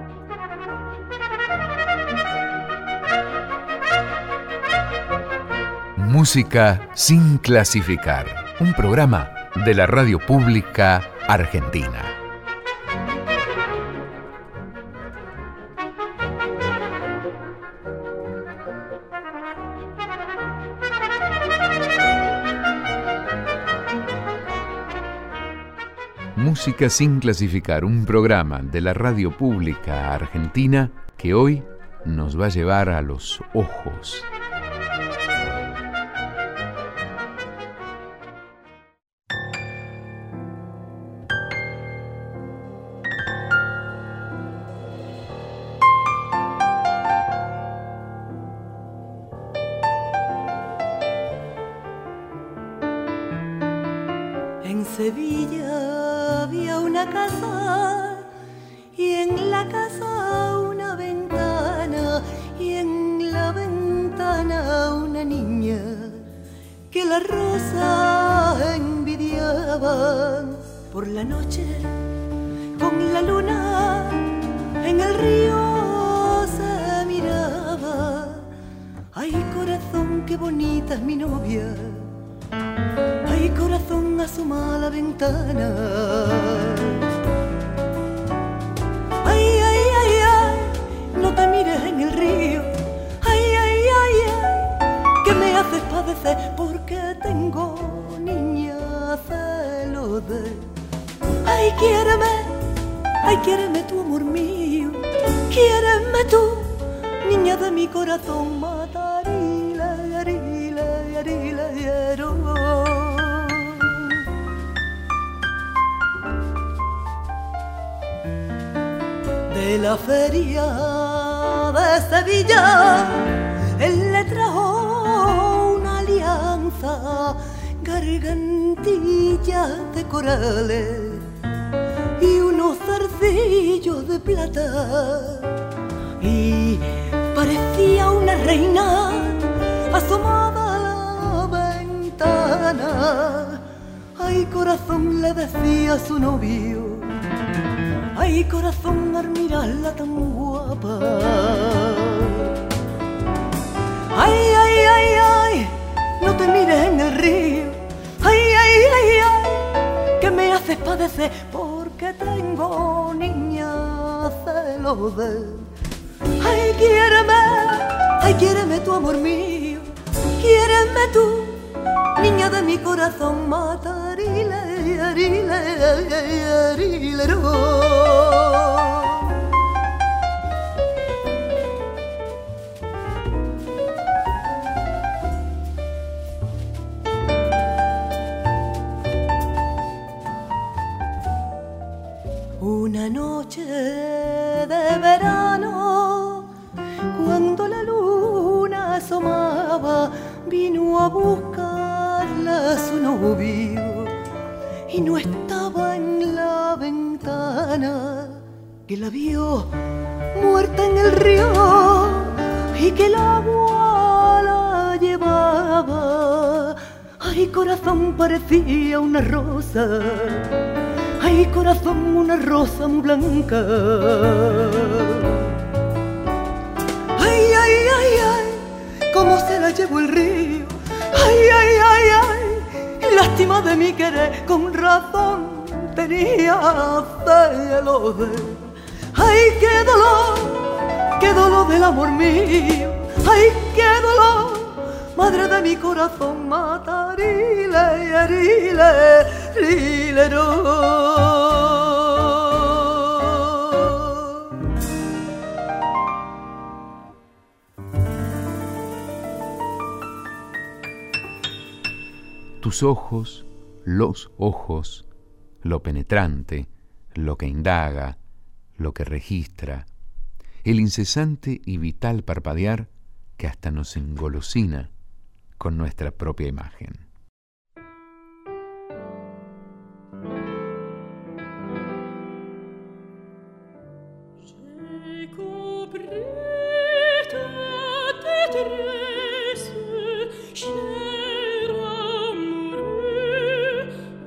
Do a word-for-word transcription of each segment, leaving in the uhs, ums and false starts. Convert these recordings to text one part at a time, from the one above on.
Música sin clasificar, un programa de la Radio Pública Argentina. Música sin clasificar, un programa de la Radio Pública Argentina que hoy nos va a llevar a los ojos. En Sevilla había una casa y en la casa una ventana y en la ventana una niña que la rosa envidiaba. Por la noche con la luna en el río se miraba. Ay, corazón, qué bonita es mi novia. Ay, corazón, asoma a la ventana. Ay, ay, ay, ay, no te mires en el río. Ay, ay, ay, ay, que me haces padecer porque tengo, niña, celo de. Ay, quiéreme, ay, quiéreme tú, amor mío. Quiéreme tú, niña de mi corazón. Matarila, yarila, yarila, yaro. De la feria de Sevilla, él le trajo una alianza, gargantillas de corales y unos zarcillos de plata. Y parecía una reina asomada a la ventana. Ay, corazón, le decía a su novio. Ay, corazón, al mirarla tan guapa. Ay, ay, ay, ay, no te mires en el río. Ay, ay, ay, ay, que me haces padecer porque tengo, niña, celos de. Ay, quiéreme, ay, quiéreme tú, amor mío. Quiéreme tú, niña de mi corazón. Matarile, yarile, yarile, una noche de verano, cuando la luna asomaba, vino a buscarla a su novio y no estaba en la ventana, que la vio muerta en el río y que el agua la llevaba. Ay, corazón, parecía una rosa. Ay, corazón, una rosa muy blanca. Ay, ay, ay, ay, cómo se la llevó el río. Ay, ay, ay, ay, lástima de mi querer, con razón tenía celos de. Ay, qué dolor, qué dolor del amor mío. Ay, qué dolor, madre de mi corazón. Matarile, yarile, rilero. Tus ojos, los ojos, lo penetrante, lo que indaga, lo que registra, el incesante y vital parpadear que hasta nos engolosina con nuestra propia imagen.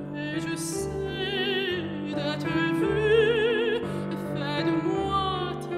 Fais de moi ta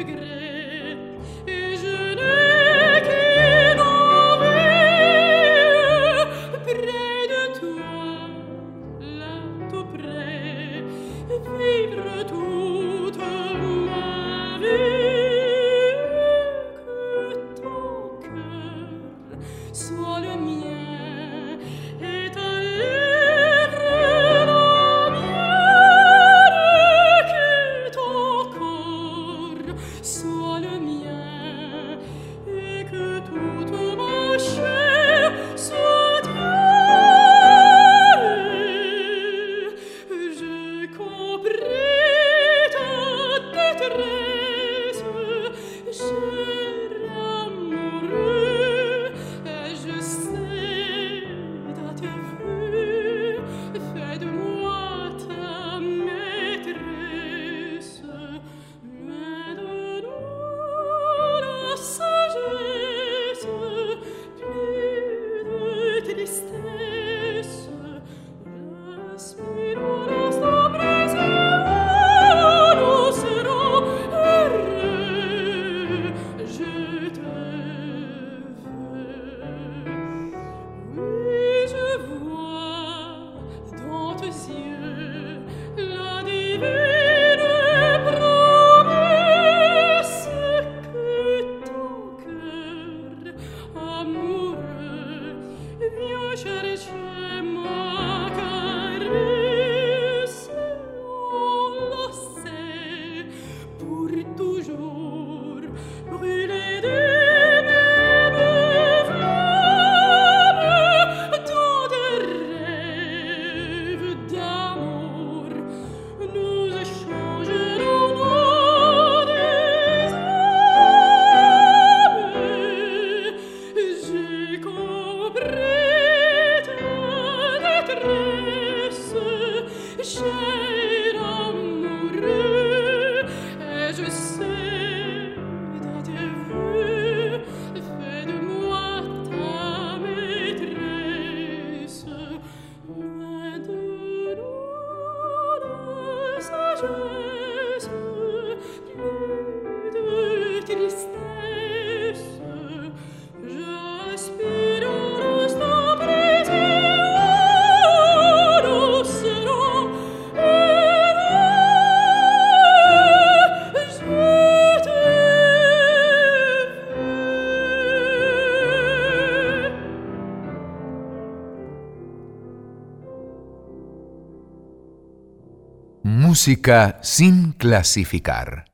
Música sin clasificar.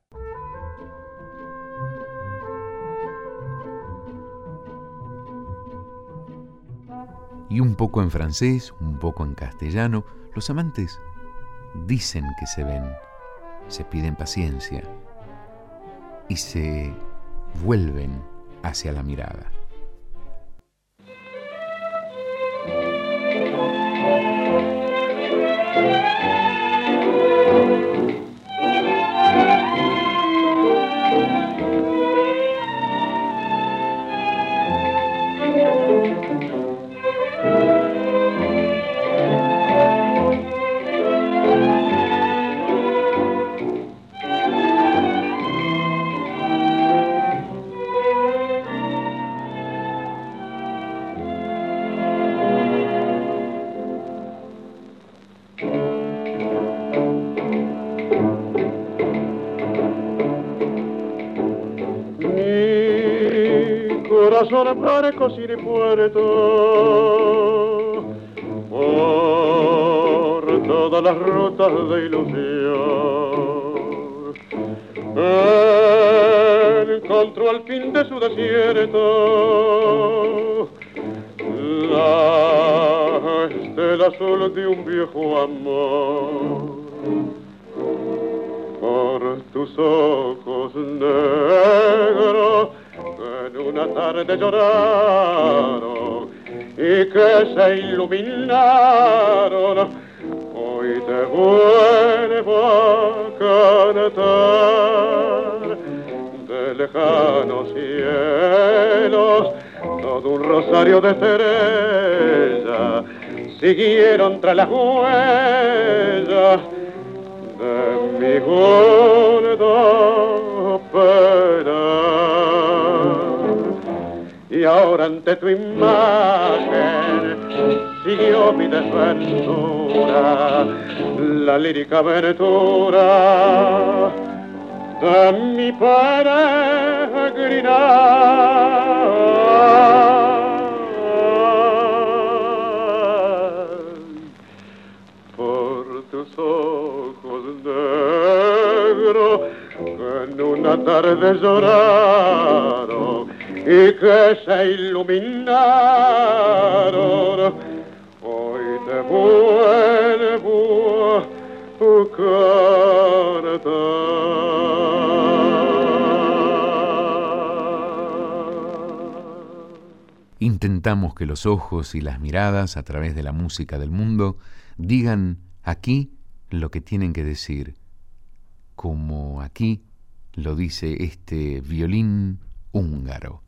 Y un poco en francés, un poco en castellano, los amantes dicen que se ven, se piden paciencia y se vuelven hacia la mirada. Barcos y de puerto por todas las rutas de ilusión encontró al fin de su desierto la estela azul de un viejo amor. Por tus ojos negros en una tarde lloraron y que se iluminaron, hoy te vuelvo a cantar de lejanos cielos, todo un rosario de estrellas siguieron tras las huellas de mi gordo pecho. ahora ante tu imagen siguió mi desventura, la lírica aventura de mi peregrinar por tus ojos negros que en una tarde lloraron y que se iluminaron. Hoy te vuelvo a cantar. Intentamos que los ojos y las miradas a través de la música del mundo digan aquí lo que tienen que decir, como aquí lo dice este violín húngaro.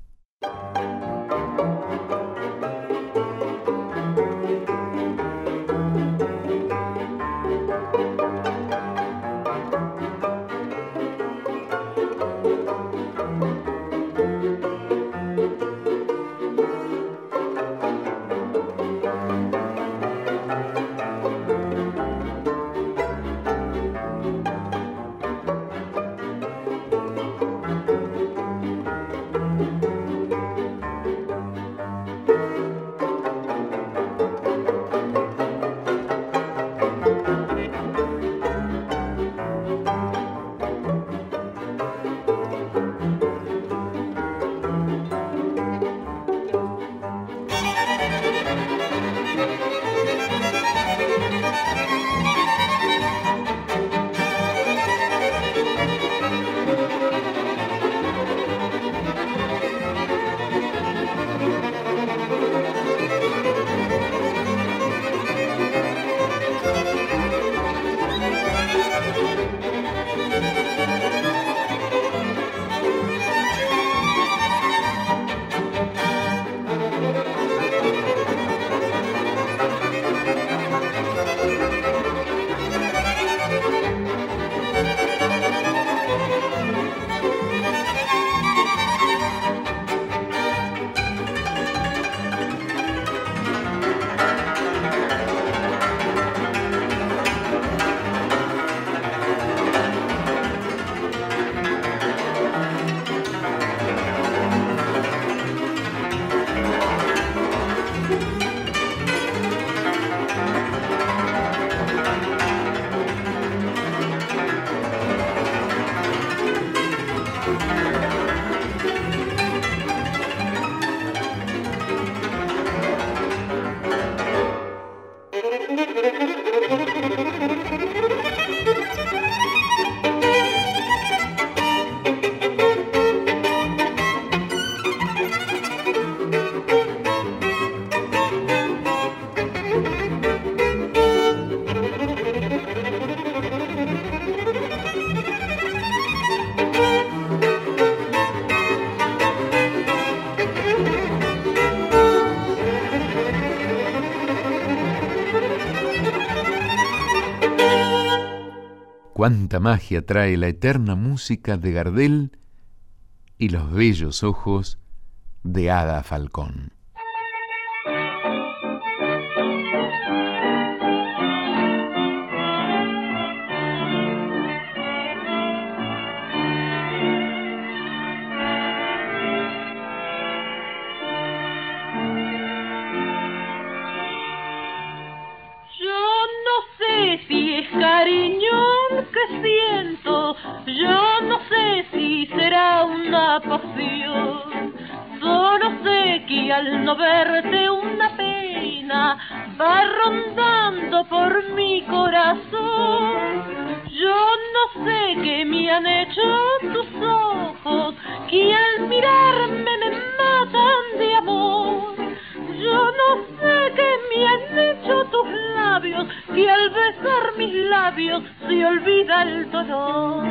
Cuánta magia trae la eterna música de Gardel y los bellos ojos de Ada Falcón. Siento, yo no sé si será una pasión, solo sé que al no verte una pena va rondando por mi corazón. Yo no sé qué me han hecho tus ojos, que al mirarme me matan de amor. Yo no sé qué me han hecho tus labios, que al besar mis labios se olvida el dolor.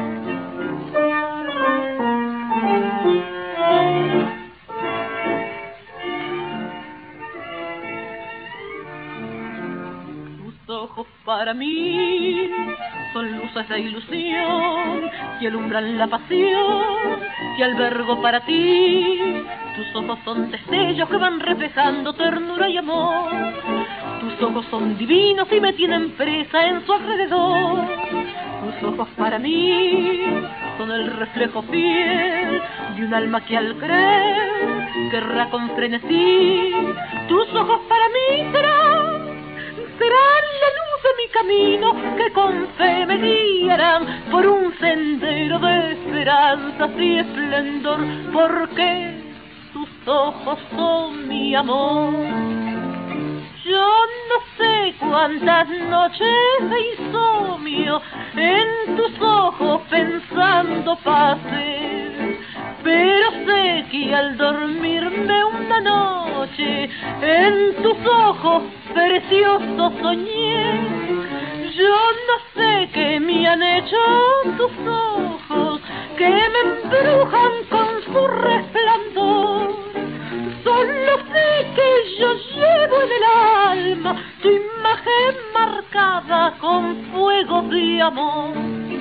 Tus ojos para mí son luces de ilusión que alumbran la pasión que albergo para ti. Tus ojos son destellos que van reflejando ternura y amor. Tus ojos son divinos y me tienen presa en su alrededor. Tus ojos para mí son el reflejo fiel de un alma que al creer querrá con frenesí. Tus ojos para mí serán, serán la luz de mi camino, que con fe me guiarán por un sendero de esperanzas y esplendor, porque tus ojos son mi amor. Yo no sé cuántas noches de insomnio en tus ojos pensando pasé, pero sé que al dormirme una noche en tus ojos preciosos soñé. Yo no sé qué me han hecho tus ojos, que me embrujan con su resplandor. Solo sé que yo llevo en el alma tu imagen marcada con fuego de amor.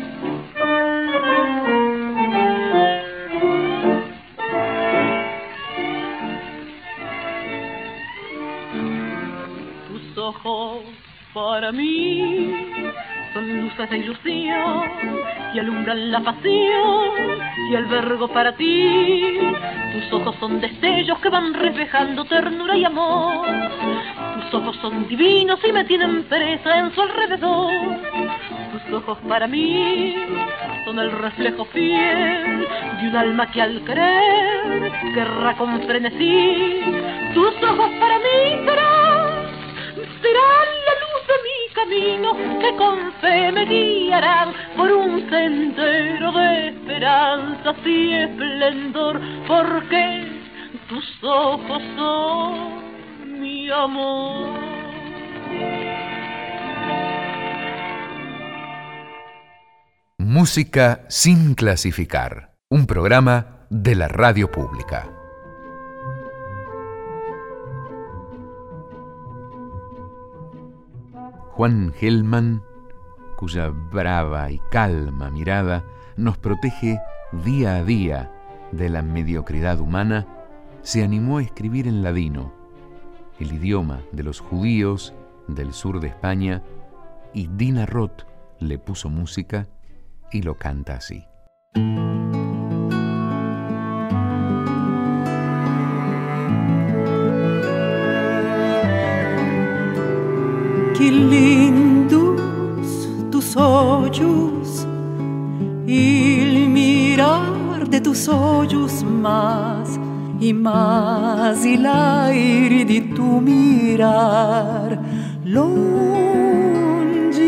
Tus ojos para mí son luces de ilusión y alumbran la pasión y albergo para ti. Tus ojos son destellos que van reflejando ternura y amor. Tus ojos son divinos y me tienen presa en su alrededor. Tus ojos para mí son el reflejo fiel de un alma que al creer querrá con frenesí. Tus ojos para mí serán, serán la luz de mi camino, que con fe me guiarán por un sendero de esperanzas y esplendor, porque tus ojos son mi amor. Música sin clasificar, un programa de la radio pública. Juan Gelman, cuya brava y calma mirada nos protege día a día de la mediocridad humana, se animó a escribir en ladino, el idioma de los judíos del sur de España, y Dina Roth le puso música y lo canta así. Que lindos tus olhos, il mirar de tus olhos más y más, y l'aire de tu mirar longe,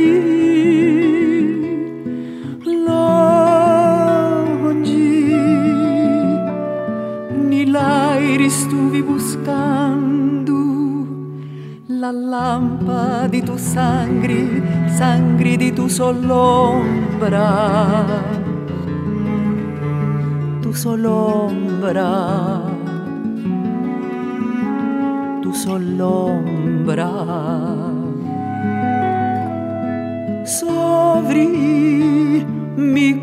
longe, ni l'aire estuve buscando la lampa di tu sangre, sangre di tu solombra, tu solombra, tu solombra. Sobre mi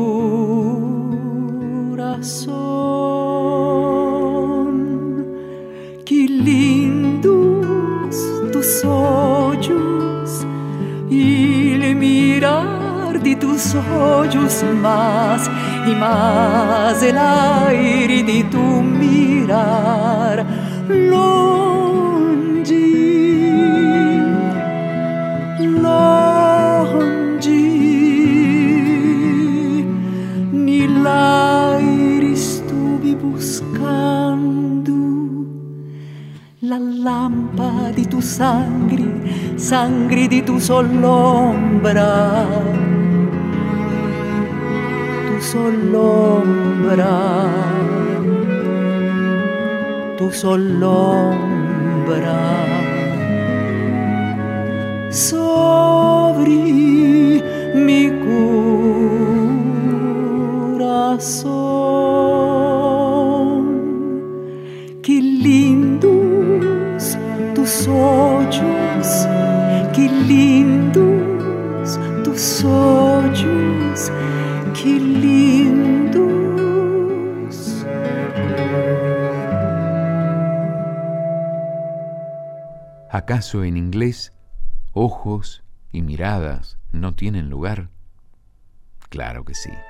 corazón, que lindos tus ojos, y el mirar de tus ojos más y más, el aire de tu mirar longe, longe, ni l'aire estuve buscando la lampa di tu sangre, sangre di tu solombra, tu solombra, tu solombra. Sobre mi corazón, que lindos tus ojos, que lindos tus ojos, que lindos. ¿Acaso en inglés ojos y miradas no tienen lugar? Claro que sí.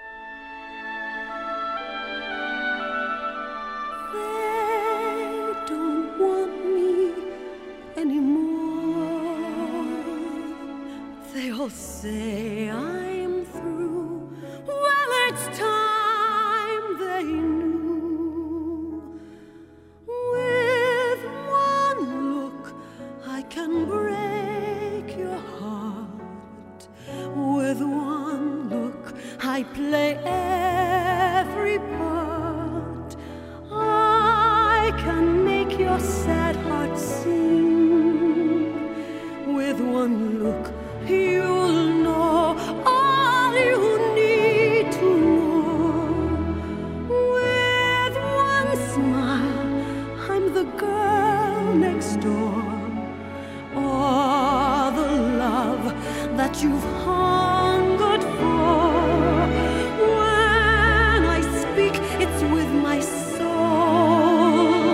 They don't want me anymore. They all say I'm through. Well, it's time they knew. With one look I can break your heart. With one look I play every part. I can make your sad heart sing. With one look you'll know all you need to know. With one smile I'm the girl next door. Or the love that you've hungered for. When I speak, it's with my soul.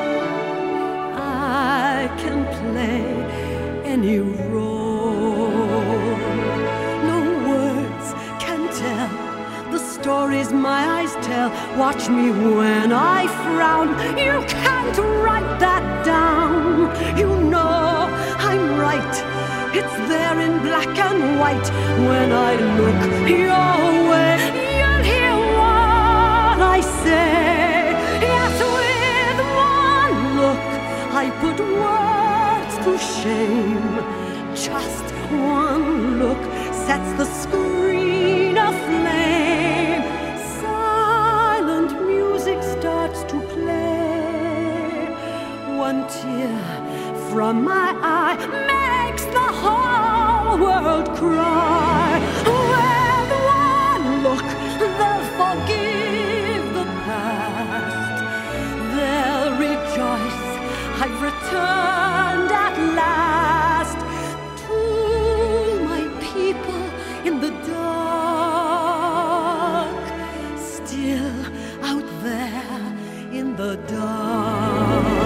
I can play any role. No words can tell the stories my eyes tell. Watch me when I frown. You can't write that down. You know I'm right. It's there in black and white. When I look your way, you'll hear what I say. Yes, with one look I put words to shame. Just one look sets the screen aflame. Silent music starts to play. One tear from my eye makes the whole world cry. With one look they'll forgive the past. They'll rejoice I've returned at last to my people in the dark. Still out there in the dark.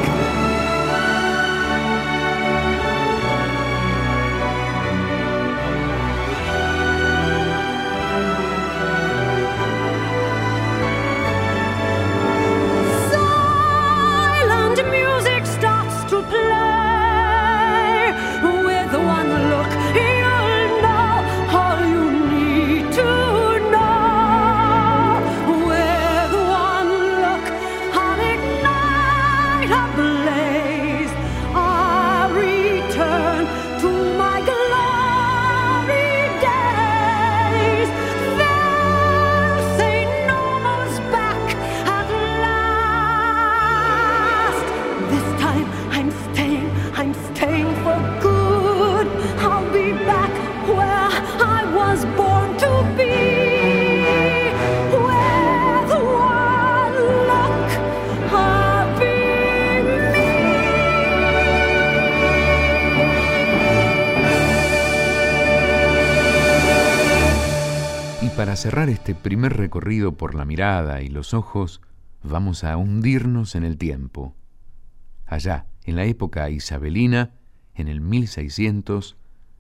Para cerrar este primer recorrido por la mirada y los ojos, vamos a hundirnos en el tiempo. Allá, en la época isabelina, en el mil seiscientos,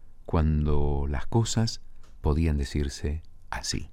cuando las cosas podían decirse así.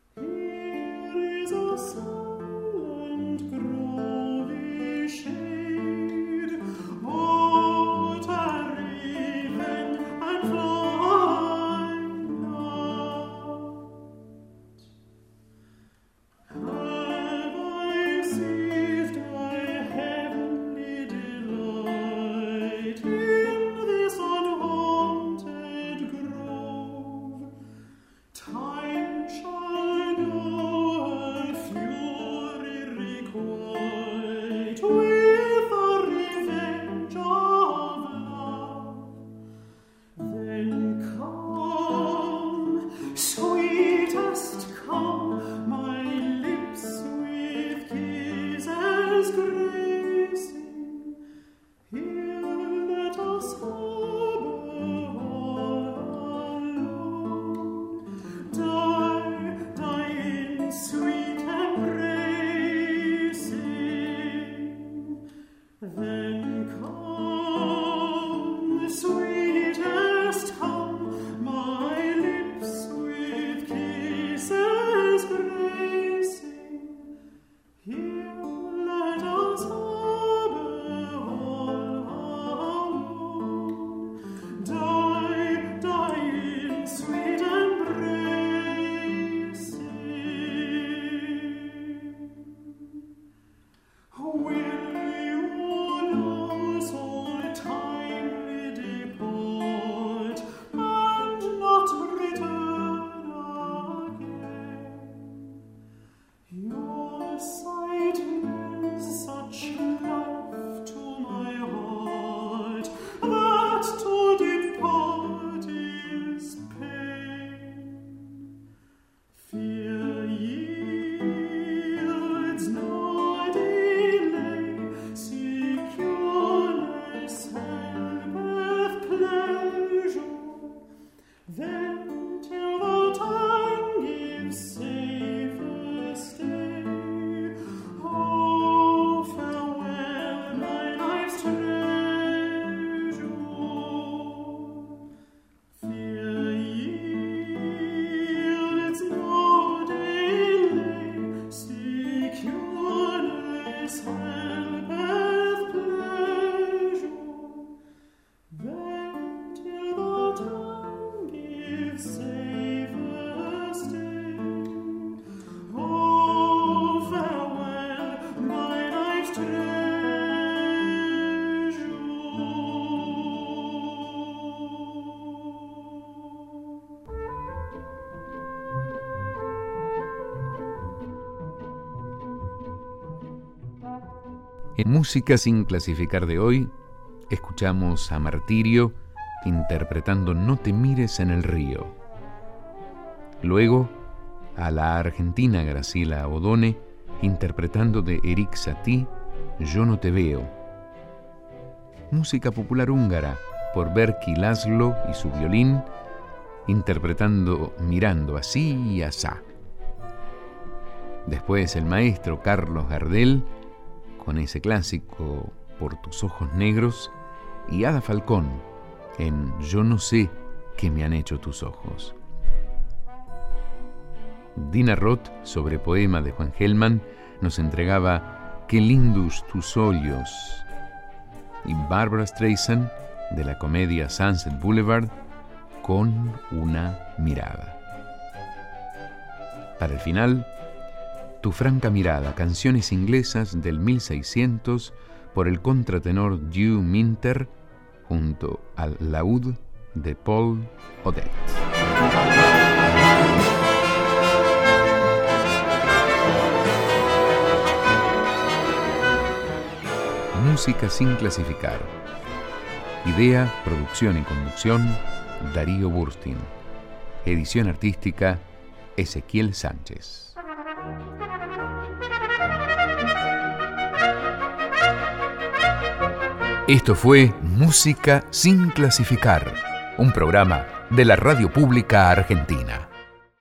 silent grove shade. sweetest, come, my lips with kisses gracing. Here let us harbor all alone, die, die in sweet embracing. Then come, sweetest, come, my lips with kisses gracing. Here let us harbor all alone, die, die in sweet embracing. Will you know so timely depart and not return again? Your sight means such life to my heart that to depart is pain. Fear yields no delay, secureness helpeth pleasure. Then till the time gives safer stay. Oh, farewell, my life's treasure. Fear yields no delay, secureness helpeth pleasure. Then till the time gives safer stay. Oh, farewell, my life's treasure. En Música sin clasificar de hoy, escuchamos a Martirio interpretando No te mires en el río. Luego, a la argentina Graciela Odone interpretando de Erik Satie Yo no te veo. Música popular húngara por Berki László y su violín interpretando Mirando así y asá. Después el maestro Carlos Gardel con ese clásico Por tus ojos negros, y Ada Falcón en Yo no sé qué me han hecho tus ojos. Dina Roth, sobre poema de Juan Gelman, nos entregaba Qué lindos tus ojos, y Barbara Streisand, de la comedia Sunset Boulevard, Con una mirada. Para el final, Tu franca mirada, canciones inglesas del mil seiscientos por el contratenor Hugh Minter junto al laúd de Paul Odette. Música sin clasificar. Idea, producción y conducción, Darío Burstin. Edición artística, Ezequiel Sánchez. Esto fue Música sin clasificar, un programa de la Radio Pública Argentina.